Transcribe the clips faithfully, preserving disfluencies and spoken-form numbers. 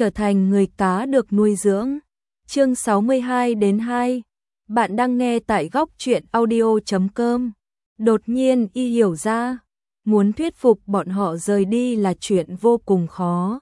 trở thành người cá được nuôi dưỡng. Chương sáu mươi hai đến hai. Bạn đang nghe tại góc truyện audio chấm com. Đột nhiên y hiểu ra, muốn thuyết phục bọn họ rời đi là chuyện vô cùng khó.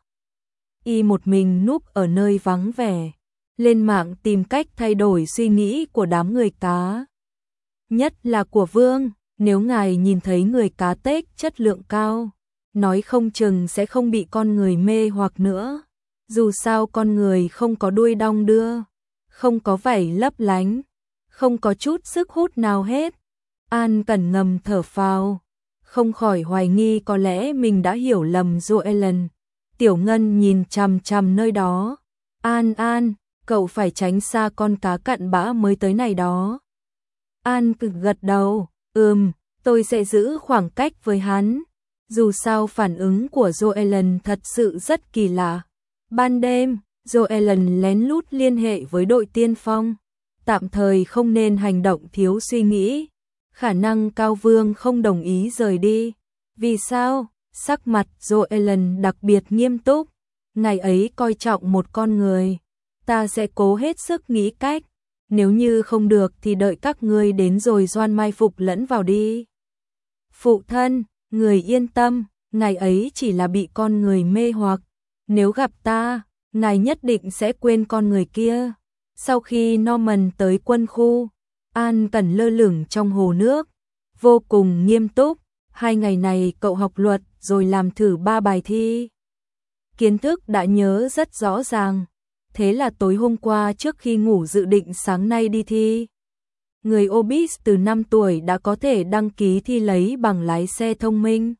Y một mình núp ở nơi vắng vẻ, lên mạng tìm cách thay đổi suy nghĩ của đám người cá. Nhất là của Vương, nếu ngài nhìn thấy người cá tếch chất lượng cao, nói không chừng sẽ không bị con người mê hoặc nữa. Dù sao con người không có đuôi đong đưa, không có vảy lấp lánh, không có chút sức hút nào hết. An Cẩn ngầm thở phào, không khỏi hoài nghi có lẽ mình đã hiểu lầm Joellen. Tiểu Ngân nhìn chằm chằm nơi đó. An An, cậu phải tránh xa con cá cặn bã mới tới này đó. An cực gật đầu, ừm, tôi sẽ giữ khoảng cách với hắn. Dù sao phản ứng của Joellen thật sự rất kỳ lạ. Ban đêm, Joellen lén lút liên hệ với đội tiên phong. Tạm thời không nên hành động thiếu suy nghĩ. Khả năng Cao Vương không đồng ý rời đi. Vì sao? Sắc mặt Joellen đặc biệt nghiêm túc. Ngày ấy coi trọng một con người. Ta sẽ cố hết sức nghĩ cách. Nếu như không được thì đợi các ngươi đến rồi doan mai phục lẫn vào đi. Phụ thân, người yên tâm, ngày ấy chỉ là bị con người mê hoặc. Nếu gặp ta, ngài nhất định sẽ quên con người kia. Sau khi Norman tới quân khu, An Cẩn lơ lửng trong hồ nước, vô cùng nghiêm túc. Hai ngày này cậu học luật rồi làm thử ba bài thi. Kiến thức đã nhớ rất rõ ràng. Thế là tối hôm qua trước khi ngủ dự định sáng nay đi thi. Người Obis từ năm tuổi đã có thể đăng ký thi lấy bằng lái xe thông minh.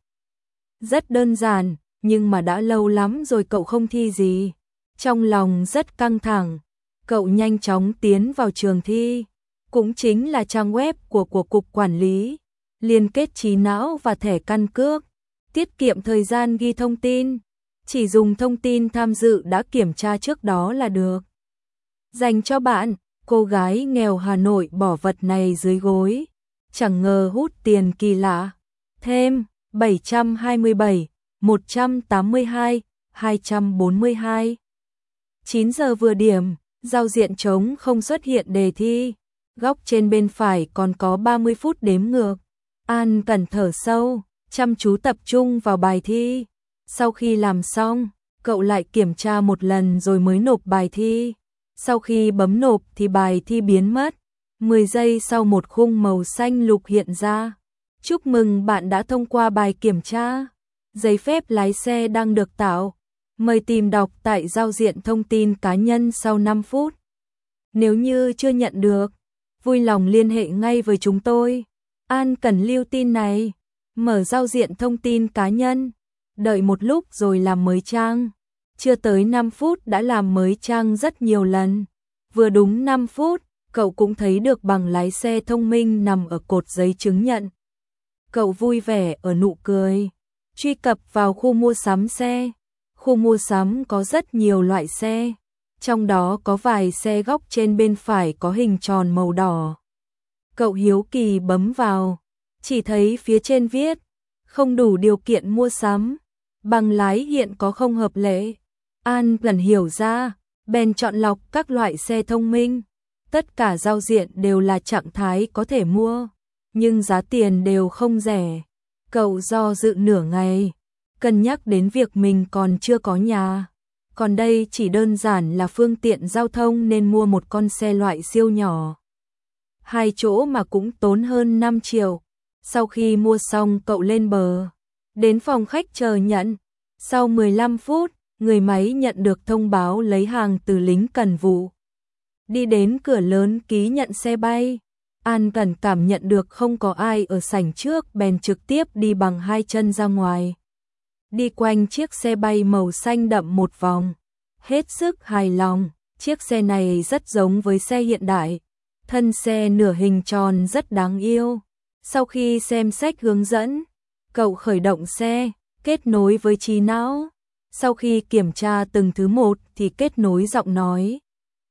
Rất đơn giản, nhưng mà đã lâu lắm rồi cậu không thi gì. Trong lòng rất căng thẳng, cậu nhanh chóng tiến vào trường thi. Cũng chính là trang web của của Cục Quản lý, liên kết trí não và thẻ căn cước, tiết kiệm thời gian ghi thông tin. Chỉ dùng thông tin tham dự đã kiểm tra trước đó là được. Dành cho bạn, cô gái nghèo Hà Nội bỏ vật này dưới gối. Chẳng ngờ hút tiền kỳ lạ. Thêm bảy trăm hai mươi bảy, một trăm tám mươi hai, hai trăm bốn mươi hai. chín giờ vừa điểm, giao diện trống không xuất hiện đề thi. Góc trên bên phải còn có ba mươi phút đếm ngược. An Cẩn thở sâu, chăm chú tập trung vào bài thi. Sau khi làm xong, cậu lại kiểm tra một lần rồi mới nộp bài thi. Sau khi bấm nộp thì bài thi biến mất. mười giây sau một khung màu xanh lục hiện ra. Chúc mừng bạn đã thông qua bài kiểm tra. Giấy phép lái xe đang được tạo. Mời tìm đọc tại giao diện thông tin cá nhân sau năm phút. Nếu như chưa nhận được, vui lòng liên hệ ngay với chúng tôi. An Cẩn lưu tin này. Mở giao diện thông tin cá nhân. Đợi một lúc rồi làm mới trang. Chưa tới năm phút đã làm mới trang rất nhiều lần. Vừa đúng năm phút, cậu cũng thấy được bằng lái xe thông minh nằm ở cột giấy chứng nhận. Cậu vui vẻ ở nụ cười. Truy cập vào khu mua sắm xe. Khu mua sắm có rất nhiều loại xe. Trong đó có vài xe góc trên bên phải có hình tròn màu đỏ. Cậu hiếu kỳ bấm vào. Chỉ thấy phía trên viết không đủ điều kiện mua sắm. Bằng lái hiện có không hợp lệ. An lần hiểu ra, bèn chọn lọc các loại xe thông minh. Tất cả giao diện đều là trạng thái có thể mua, nhưng giá tiền đều không rẻ. Cậu do dự nửa ngày, cân nhắc đến việc mình còn chưa có nhà. Còn đây chỉ đơn giản là phương tiện giao thông nên mua một con xe loại siêu nhỏ. Hai chỗ mà cũng tốn hơn năm triệu. Sau khi mua xong cậu lên bờ. Đến phòng khách chờ nhận. Sau mười lăm phút, người máy nhận được thông báo lấy hàng từ lính cần vụ. Đi đến cửa lớn ký nhận xe bay. An Cẩn cảm nhận được không có ai ở sảnh trước bèn trực tiếp đi bằng hai chân ra ngoài. Đi quanh chiếc xe bay màu xanh đậm một vòng. Hết sức hài lòng, chiếc xe này rất giống với xe hiện đại. Thân xe nửa hình tròn rất đáng yêu. Sau khi xem sách hướng dẫn, cậu khởi động xe, kết nối với trí não. Sau khi kiểm tra từng thứ một thì kết nối giọng nói.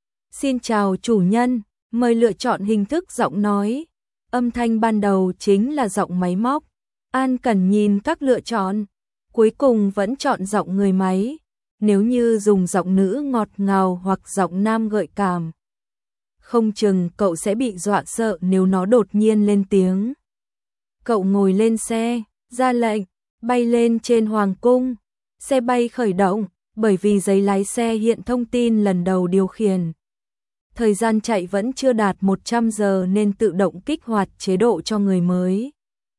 Xin chào chủ nhân, mời lựa chọn hình thức giọng nói. Âm thanh ban đầu chính là giọng máy móc. An Cẩn nhìn các lựa chọn, cuối cùng vẫn chọn giọng người máy. Nếu như dùng giọng nữ ngọt ngào hoặc giọng nam gợi cảm, không chừng cậu sẽ bị dọa sợ nếu nó đột nhiên lên tiếng. Cậu ngồi lên xe, ra lệnh, bay lên trên hoàng cung. Xe bay khởi động, bởi vì giấy lái xe hiện thông tin lần đầu điều khiển. Thời gian chạy vẫn chưa đạt một trăm giờ nên tự động kích hoạt chế độ cho người mới.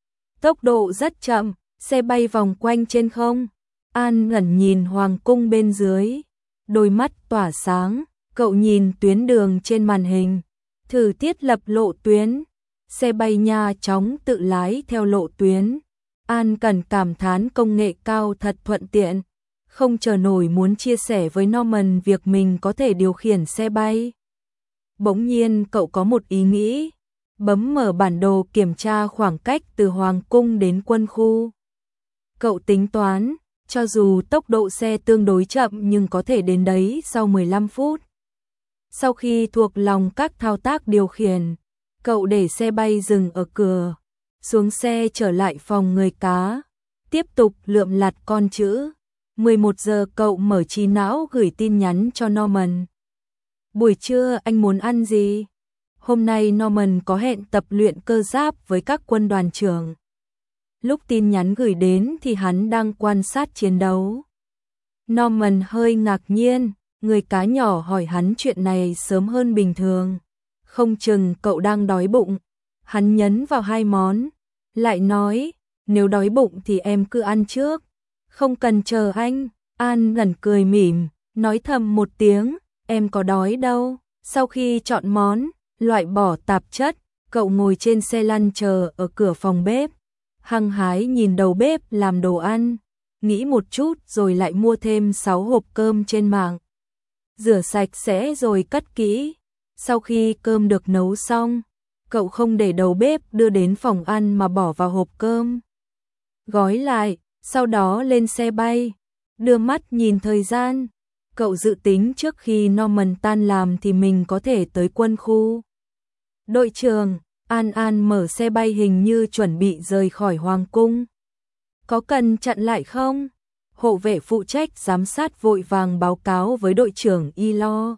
Tốc độ rất chậm, xe bay vòng quanh trên không. An ngẩn nhìn hoàng cung bên dưới, đôi mắt tỏa sáng, cậu nhìn tuyến đường trên màn hình, thử thiết lập lộ tuyến. Xe bay nha chóng tự lái theo lộ tuyến. An cần cảm thán công nghệ cao thật thuận tiện, không chờ nổi muốn chia sẻ với Norman việc mình có thể điều khiển xe bay. Bỗng nhiên cậu có một ý nghĩ, bấm mở bản đồ kiểm tra khoảng cách từ hoàng cung đến quân khu. Cậu tính toán, cho dù tốc độ xe tương đối chậm nhưng có thể đến đấy sau mười lăm phút. Sau khi thuộc lòng các thao tác điều khiển, cậu để xe bay dừng ở cửa, xuống xe trở lại phòng người cá, tiếp tục lượm lặt con chữ. mười một giờ cậu mở trí não gửi tin nhắn cho Norman. Buổi trưa anh muốn ăn gì? Hôm nay Norman có hẹn tập luyện cơ giáp với các quân đoàn trưởng. Lúc tin nhắn gửi đến thì hắn đang quan sát chiến đấu. Norman hơi ngạc nhiên, người cá nhỏ hỏi hắn chuyện này sớm hơn bình thường. Không chừng cậu đang đói bụng. Hắn nhấn vào hai món, lại nói, nếu đói bụng thì em cứ ăn trước, không cần chờ anh. An ngẩn cười mỉm, nói thầm một tiếng, em có đói đâu. Sau khi chọn món, loại bỏ tạp chất, cậu ngồi trên xe lăn chờ ở cửa phòng bếp, hăng hái nhìn đầu bếp làm đồ ăn, nghĩ một chút rồi lại mua thêm sáu hộp cơm trên mạng. Rửa sạch sẽ rồi cất kỹ. Sau khi cơm được nấu xong, cậu không để đầu bếp đưa đến phòng ăn mà bỏ vào hộp cơm, gói lại, sau đó lên xe bay. Đưa mắt nhìn thời gian, cậu dự tính trước khi Norman tan làm thì mình có thể tới quân khu. Đội trưởng, An An mở xe bay hình như chuẩn bị rời khỏi hoàng cung. Có cần chặn lại không? Hộ vệ phụ trách giám sát vội vàng báo cáo với đội trưởng Y Lo.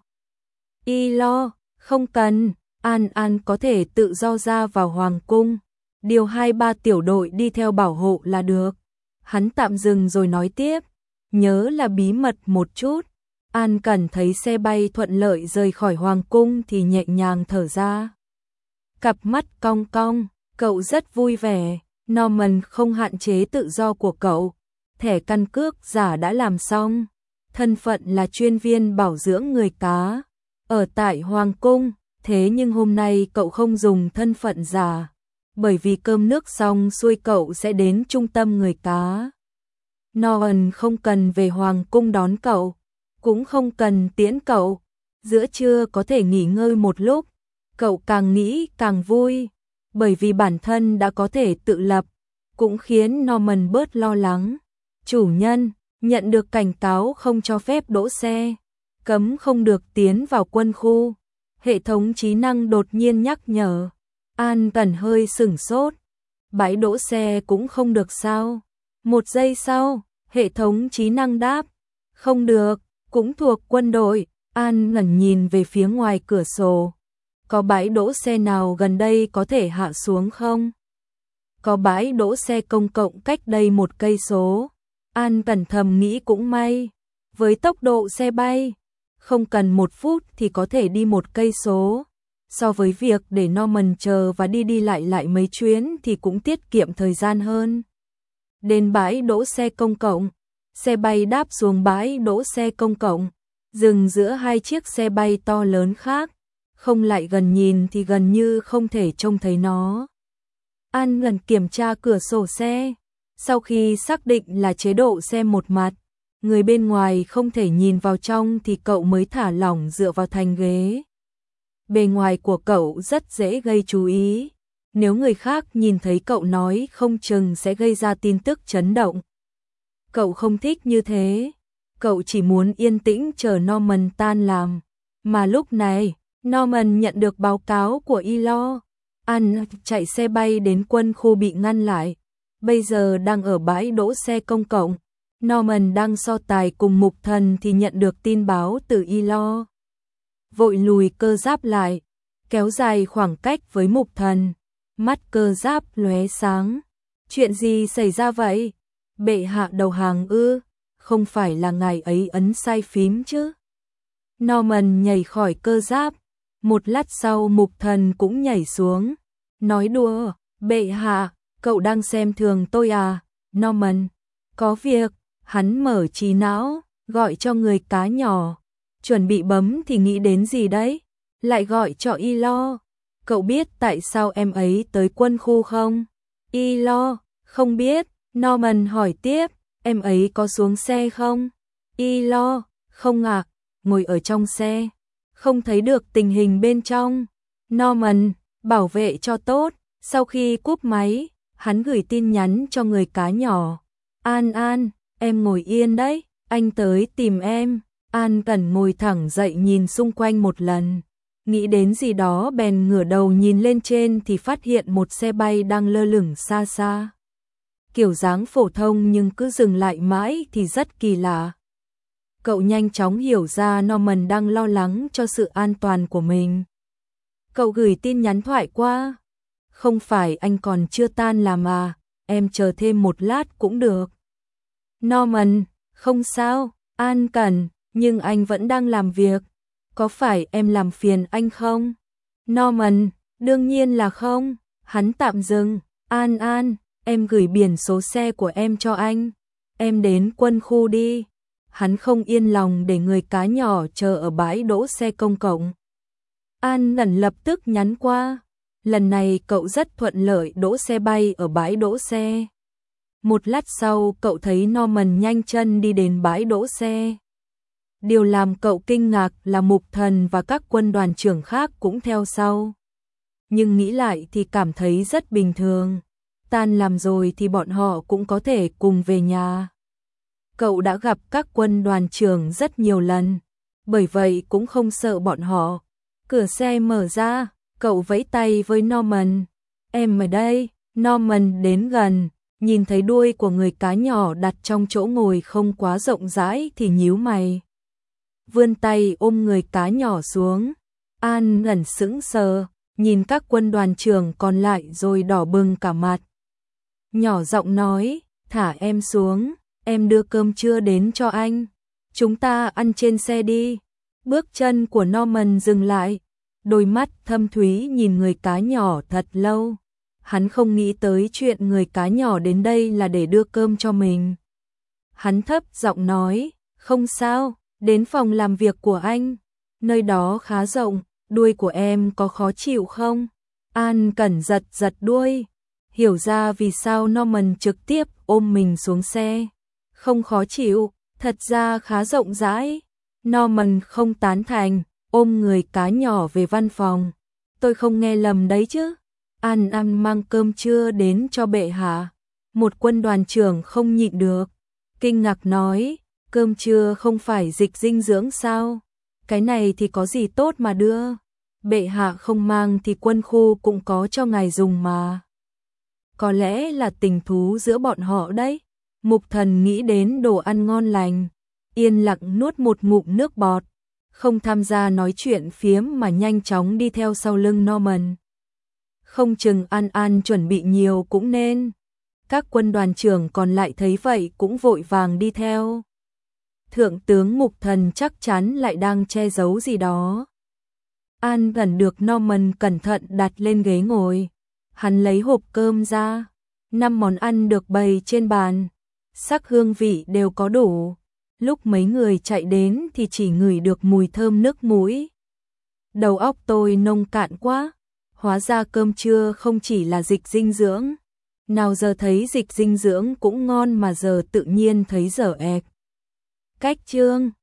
Y Lo, không cần, An An có thể tự do ra vào hoàng cung. Điều hai ba tiểu đội đi theo bảo hộ là được. Hắn tạm dừng rồi nói tiếp, nhớ là bí mật một chút. An Cẩn thấy xe bay thuận lợi rời khỏi hoàng cung thì nhẹ nhàng thở ra. Cặp mắt cong cong, cậu rất vui vẻ. Norman không hạn chế tự do của cậu. Thẻ căn cước giả đã làm xong. Thân phận là chuyên viên bảo dưỡng người cá. Ở tại hoàng cung, thế nhưng hôm nay cậu không dùng thân phận giả. Bởi vì cơm nước xong xuôi cậu sẽ đến trung tâm người cá. Norman không cần về hoàng cung đón cậu, cũng không cần tiễn cậu. Giữa trưa có thể nghỉ ngơi một lúc. Cậu càng nghĩ càng vui, bởi vì bản thân đã có thể tự lập, cũng khiến Norman bớt lo lắng. Chủ nhân, nhận được cảnh cáo không cho phép đỗ xe, cấm không được tiến vào quân khu. Hệ thống trí năng đột nhiên nhắc nhở. An Cẩn hơi sửng sốt. Bãi đỗ xe cũng không được sao? Một giây sau, hệ thống trí năng đáp. Không được, cũng thuộc quân đội. An ngẩn nhìn về phía ngoài cửa sổ. Có bãi đỗ xe nào gần đây có thể hạ xuống không? Có bãi đỗ xe công cộng cách đây một cây số. An cẩn thầm nghĩ cũng may. Với tốc độ xe bay, không cần một phút thì có thể đi một cây số. So với việc để Norman chờ và đi đi lại lại mấy chuyến thì cũng tiết kiệm thời gian hơn. Đến bãi đỗ xe công cộng, xe bay đáp xuống bãi đỗ xe công cộng, dừng giữa hai chiếc xe bay to lớn khác. Không lại gần nhìn thì gần như không thể trông thấy nó. An ngẩn kiểm tra cửa sổ xe. Sau khi xác định là chế độ xe một mặt, người bên ngoài không thể nhìn vào trong thì cậu mới thả lỏng dựa vào thành ghế. Bề ngoài của cậu rất dễ gây chú ý. Nếu người khác nhìn thấy cậu nói không chừng sẽ gây ra tin tức chấn động. Cậu không thích như thế. Cậu chỉ muốn yên tĩnh chờ Norman tan làm. Mà lúc này, Norman nhận được báo cáo của Y Lo. An chạy xe bay đến quân khu bị ngăn lại. Bây giờ đang ở bãi đỗ xe công cộng. Norman đang so tài cùng Mục Thần thì nhận được tin báo từ Ilo. Vội lùi cơ giáp lại, kéo dài khoảng cách với Mục Thần. Mắt cơ giáp lóe sáng. Chuyện gì xảy ra vậy? Bệ hạ đầu hàng ư? Không phải là ngài ấy ấn sai phím chứ? Norman nhảy khỏi cơ giáp. Một lát sau Mục Thần cũng nhảy xuống. Nói đùa, bệ hạ, cậu đang xem thường tôi à? Norman, có việc. Hắn mở trí não, gọi cho người cá nhỏ. Chuẩn bị bấm thì nghĩ đến gì đấy? Lại gọi cho Ilo. Cậu biết tại sao em ấy tới quân khu không? Ilo, không biết. Norman hỏi tiếp, em ấy có xuống xe không? Ilo, không ạ, ngồi ở trong xe. Không thấy được tình hình bên trong. Norman, bảo vệ cho tốt. Sau khi cúp máy, hắn gửi tin nhắn cho người cá nhỏ. An An, em ngồi yên đấy, anh tới tìm em. An Cẩn ngồi thẳng dậy nhìn xung quanh một lần. Nghĩ đến gì đó bèn ngửa đầu nhìn lên trên thì phát hiện một xe bay đang lơ lửng xa xa. Kiểu dáng phổ thông nhưng cứ dừng lại mãi thì rất kỳ lạ. Cậu nhanh chóng hiểu ra Norman đang lo lắng cho sự an toàn của mình. Cậu gửi tin nhắn thoại qua. Không phải anh còn chưa tan làm à, em chờ thêm một lát cũng được. Norman, không sao, An Cẩn, nhưng anh vẫn đang làm việc. Có phải em làm phiền anh không? Norman, đương nhiên là không. Hắn tạm dừng. An An, em gửi biển số xe của em cho anh. Em đến quân khu đi. Hắn không yên lòng để người cá nhỏ chờ ở bãi đỗ xe công cộng. An Ngẩn lập tức nhắn qua. Lần này cậu rất thuận lợi đỗ xe bay ở bãi đỗ xe. Một lát sau cậu thấy Norman nhanh chân đi đến bãi đỗ xe. Điều làm cậu kinh ngạc là Mục Thần và các quân đoàn trưởng khác cũng theo sau. Nhưng nghĩ lại thì cảm thấy rất bình thường. Tan làm rồi thì bọn họ cũng có thể cùng về nhà. Cậu đã gặp các quân đoàn trưởng rất nhiều lần, bởi vậy cũng không sợ bọn họ. Cửa xe mở ra, cậu vẫy tay với Norman. Em ở đây. Norman đến gần, nhìn thấy đuôi của người cá nhỏ đặt trong chỗ ngồi không quá rộng rãi thì nhíu mày. Vươn tay ôm người cá nhỏ xuống. An Ngẩn sững sờ, nhìn các quân đoàn trưởng còn lại rồi đỏ bừng cả mặt. Nhỏ giọng nói, thả em xuống, em đưa cơm trưa đến cho anh. Chúng ta ăn trên xe đi. Bước chân của Norman dừng lại, đôi mắt thâm thúy nhìn người cá nhỏ thật lâu. Hắn không nghĩ tới chuyện người cá nhỏ đến đây là để đưa cơm cho mình. Hắn thấp giọng nói, không sao, đến phòng làm việc của anh. Nơi đó khá rộng, đuôi của em có khó chịu không? An Cẩn giật giật đuôi, hiểu ra vì sao Norman trực tiếp ôm mình xuống xe. Không khó chịu, thật ra khá rộng rãi. Norman không tán thành, ôm người cá nhỏ về văn phòng. Tôi không nghe lầm đấy chứ? An An mang cơm trưa đến cho bệ hạ. Một quân đoàn trưởng không nhịn được, kinh ngạc nói, cơm trưa không phải dịch dinh dưỡng sao? Cái này thì có gì tốt mà đưa? Bệ hạ không mang thì quân khu cũng có cho ngài dùng mà. Có lẽ là tình thú giữa bọn họ đấy. Mục Thần nghĩ đến đồ ăn ngon lành, yên lặng nuốt một ngụm nước bọt, không tham gia nói chuyện phiếm mà nhanh chóng đi theo sau lưng Norman. Không chừng An An chuẩn bị nhiều cũng nên. Các quân đoàn trưởng còn lại thấy vậy cũng vội vàng đi theo. Thượng tướng Mục Thần chắc chắn lại đang che giấu gì đó. An gần được Norman cẩn thận đặt lên ghế ngồi. Hắn lấy hộp cơm ra. Năm món ăn được bày trên bàn. Sắc hương vị đều có đủ. Lúc mấy người chạy đến thì chỉ ngửi được mùi thơm nước mũi. Đầu óc tôi nông cạn quá. Hóa ra cơm trưa không chỉ là dịch dinh dưỡng. Nào giờ thấy dịch dinh dưỡng cũng ngon mà giờ tự nhiên thấy dở ẹc. Cách chương